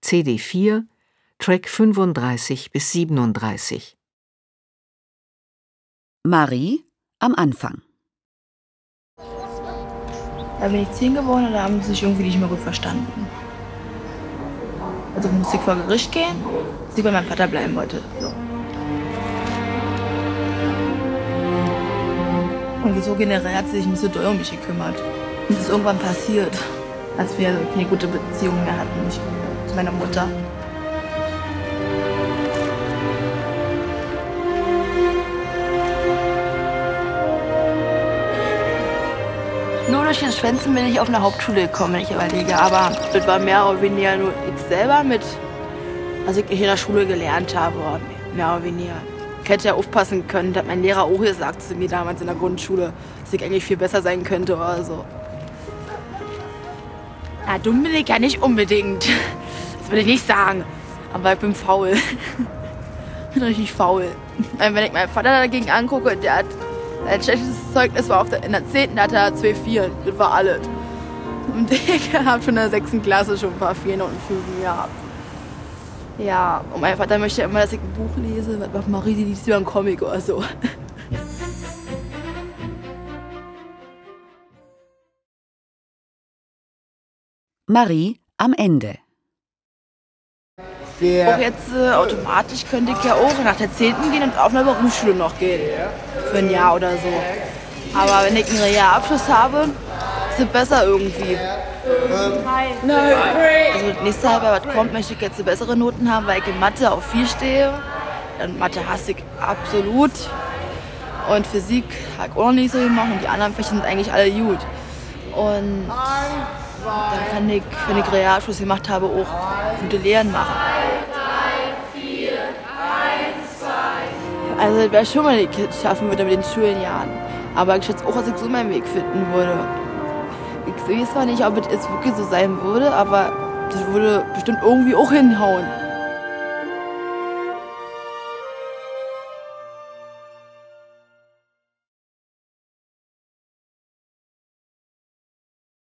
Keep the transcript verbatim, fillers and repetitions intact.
C D vier, Track fünfunddreißig bis siebenunddreißig. Marie am Anfang. Da bin ich zehn geworden und da haben sie sich irgendwie nicht mehr gut verstanden. Also musste ich vor Gericht gehen, dass ich bei meinem Vater bleiben wollte. So. Und so generell hat sie sich nicht so doll um mich gekümmert. Und das ist irgendwann passiert, als wir keine gute Beziehung mehr hatten, ich, zu meiner Mutter. Nur durch das Schwänzen bin ich auf eine Hauptschule gekommen, wenn ich überlege. Aber das war mehr oder weniger nur ich selber mit, was ich in der Schule gelernt habe, mehr oder weniger. Ich hätte ja aufpassen können, das hat mein Lehrer auch gesagt zu mir damals in der Grundschule, dass ich eigentlich viel besser sein könnte oder so. Ja, dumm bin ich ja nicht unbedingt. Das will ich nicht sagen. Aber ich bin faul. Ich bin richtig faul. Wenn ich meinen Vater dagegen angucke, der hat ein schlechtes Zeugnis war auf der, in der zehnten hatte er zwei Vieren. Das war alles. Und ich habe schon in der sechsten Klasse schon ein paar Vieren und Fünfen gehabt. Ja, und mein Vater möchte immer, dass ich ein Buch lese. Was macht Marie, die liest lieber einen Comic oder so. Marie am Ende. Auch jetzt äh, automatisch könnte ich ja auch nach der zehnten gehen und auf eine Berufsschule noch gehen. Für ein Jahr oder so. Aber wenn ich einen Realabschluss habe, ist es besser irgendwie. Also das nächste Halbjahr, was kommt, möchte ich jetzt bessere Noten haben, weil ich in Mathe auf vier stehe. Dann Mathe hasse ich absolut. Und Physik habe ich auch noch nicht so gemacht und die anderen Fächer sind eigentlich alle gut. Und dann kann ich, wenn ich Realabschluss gemacht habe, auch gute Lehren machen. Also es wäre schon mal, wenn ich es schaffen würde mit den Schulenjahren. Aber ich schätze auch, dass ich so meinen Weg finden würde. Ich weiß zwar nicht, ob es jetzt wirklich so sein würde, aber das würde bestimmt irgendwie auch hinhauen.